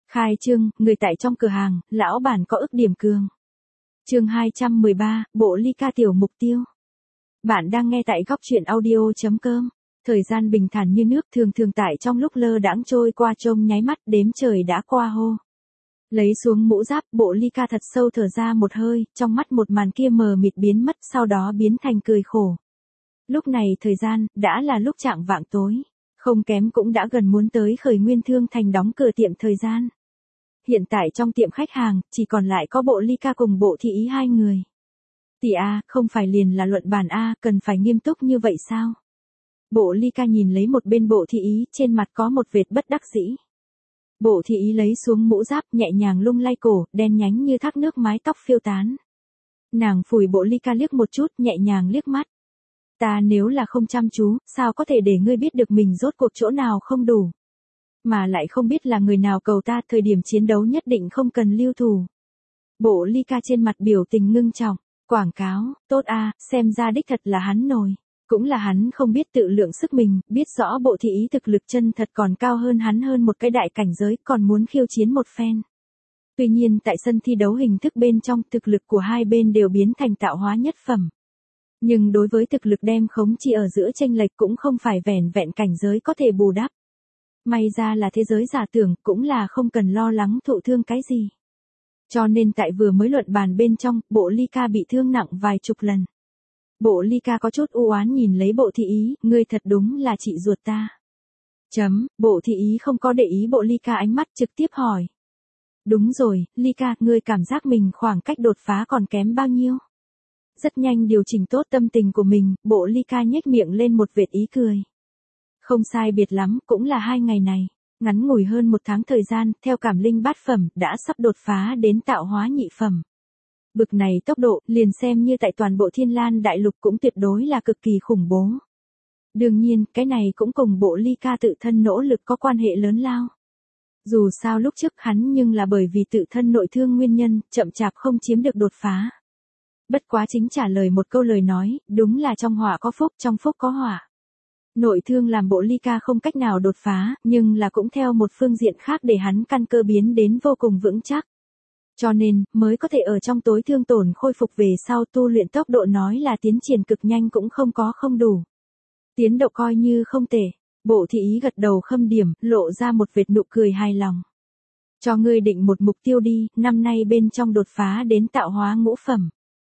Khai trương, người tại trong cửa hàng, lão bản có ức điểm cường. Chương 213, bộ ly ca tiểu mục tiêu. Bạn đang nghe tại góc truyện audio.com. Thời gian bình thản như nước thường thường tại trong lúc lơ đãng trôi qua trông nháy mắt đếm trời đã qua hô. Lấy xuống mũ giáp, bộ ly ca thật sâu thở ra một hơi, trong mắt một màn kia mờ mịt biến mất sau đó biến thành cười khổ. Lúc này thời gian, đã là lúc chạng vạng tối. Không kém cũng đã gần muốn tới Khởi Nguyên Thương Thành đóng cửa tiệm thời gian. Hiện tại trong tiệm khách hàng, chỉ còn lại có bộ ly ca cùng bộ thị ý hai người. Tỷ A, không phải liền là luận bàn A, cần phải nghiêm túc như vậy sao? Bộ ly ca nhìn lấy một bên bộ thị ý, trên mặt có một vệt bất đắc dĩ. Bộ thị ý lấy xuống mũ giáp, nhẹ nhàng lung lay cổ, đen nhánh như thác nước mái tóc phiêu tán. Nàng phủi bộ ly ca liếc một chút, nhẹ nhàng liếc mắt. Ta nếu là không chăm chú, sao có thể để ngươi biết được mình rốt cuộc chỗ nào không đủ? Mà lại không biết là người nào cầu ta, thời điểm chiến đấu nhất định không cần lưu thủ. Bộ ly ca trên mặt biểu tình ngưng trọng, quảng cáo, tốt a, xem ra đích thật là hắn nổi. Cũng là hắn không biết tự lượng sức mình, biết rõ bộ thị ý thực lực chân thật còn cao hơn hắn hơn một cái đại cảnh giới, còn muốn khiêu chiến một phen. Tuy nhiên tại sân thi đấu hình thức bên trong, thực lực của hai bên đều biến thành tạo hóa nhất phẩm. Nhưng đối với thực lực đem khống chỉ ở giữa chênh lệch cũng không phải vẻn vẹn cảnh giới có thể bù đắp. May ra là thế giới giả tưởng, cũng là không cần lo lắng thụ thương cái gì. Cho nên tại vừa mới luận bàn bên trong, bộ ly ca bị thương nặng vài chục lần. Bộ ly ca có chút u oán nhìn lấy bộ thị ý, ngươi thật đúng là chị ruột ta. Bộ thị ý không có để ý bộ ly ca ánh mắt trực tiếp hỏi. Đúng rồi, ly ca, ngươi cảm giác mình khoảng cách đột phá còn kém bao nhiêu? Rất nhanh điều chỉnh tốt tâm tình của mình, bộ ly ca nhếch miệng lên một vệt ý cười. Không sai biệt lắm, cũng là 2 ngày này. Ngắn ngủi hơn 1 tháng thời gian, theo cảm linh bát phẩm, đã sắp đột phá đến tạo hóa nhị phẩm. Bực này tốc độ, liền xem như tại toàn bộ Thiên Lan đại lục cũng tuyệt đối là cực kỳ khủng bố. Đương nhiên, cái này cũng cùng bộ ly ca tự thân nỗ lực có quan hệ lớn lao. Dù sao lúc trước hắn nhưng là bởi vì tự thân nội thương nguyên nhân, chậm chạp không chiếm được đột phá. Bất quá chính trả lời một câu lời nói, đúng là trong họa có phúc, trong phúc có họa. Nội thương làm bộ ly ca không cách nào đột phá, nhưng là cũng theo một phương diện khác để hắn căn cơ biến đến vô cùng vững chắc. Cho nên, mới có thể ở trong tối thương tổn khôi phục về sau tu luyện tốc độ nói là tiến triển cực nhanh cũng không có không đủ. Tiến độ coi như không tệ, bộ thị ý gật đầu khâm điểm, lộ ra một vệt nụ cười hài lòng. Cho ngươi định một mục tiêu đi, năm nay bên trong đột phá đến tạo hóa ngũ phẩm.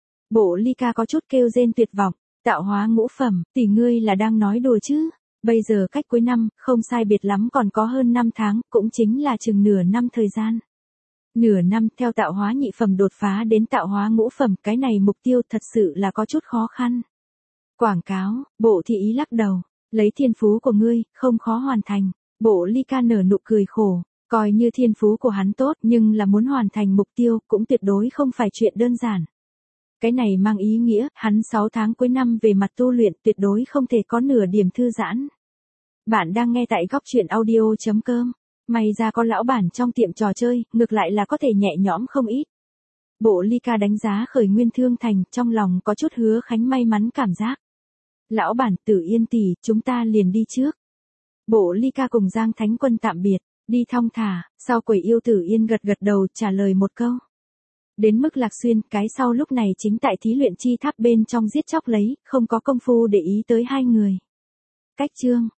Bộ ly ca có chút kêu rên tuyệt vọng, tạo hóa ngũ phẩm, tỷ ngươi là đang nói đùa chứ, bây giờ cách cuối năm, không sai biệt lắm còn có hơn 5 tháng, cũng chính là chừng nửa năm thời gian. Nửa năm theo tạo hóa nhị phẩm đột phá đến tạo hóa ngũ phẩm, cái này mục tiêu thật sự là có chút khó khăn. Quảng cáo, bộ thị ý lắc đầu, lấy thiên phú của ngươi, không khó hoàn thành, bộ ly ca nở nụ cười khổ, coi như thiên phú của hắn tốt nhưng là muốn hoàn thành mục tiêu cũng tuyệt đối không phải chuyện đơn giản. Cái này mang ý nghĩa, hắn 6 tháng cuối năm về mặt tu luyện tuyệt đối không thể có nửa điểm thư giãn. Bạn đang nghe tại góc truyện audio.com. May ra có lão bản trong tiệm trò chơi, ngược lại là có thể nhẹ nhõm không ít. Bộ ly ca đánh giá Khởi Nguyên Thương Thành, trong lòng có chút hứa khánh may mắn cảm giác. Lão bản, Tử Yên tỷ, chúng ta liền đi trước. Bộ ly ca cùng Giang Thánh Quân tạm biệt, đi thong thả, sau quỷ yêu Tử Yên gật gật đầu trả lời một câu. Đến mức Lạc Xuyên, cái sau lúc này chính tại thí luyện chi tháp bên trong giết chóc lấy, không có công phu để ý tới hai người. Cách chương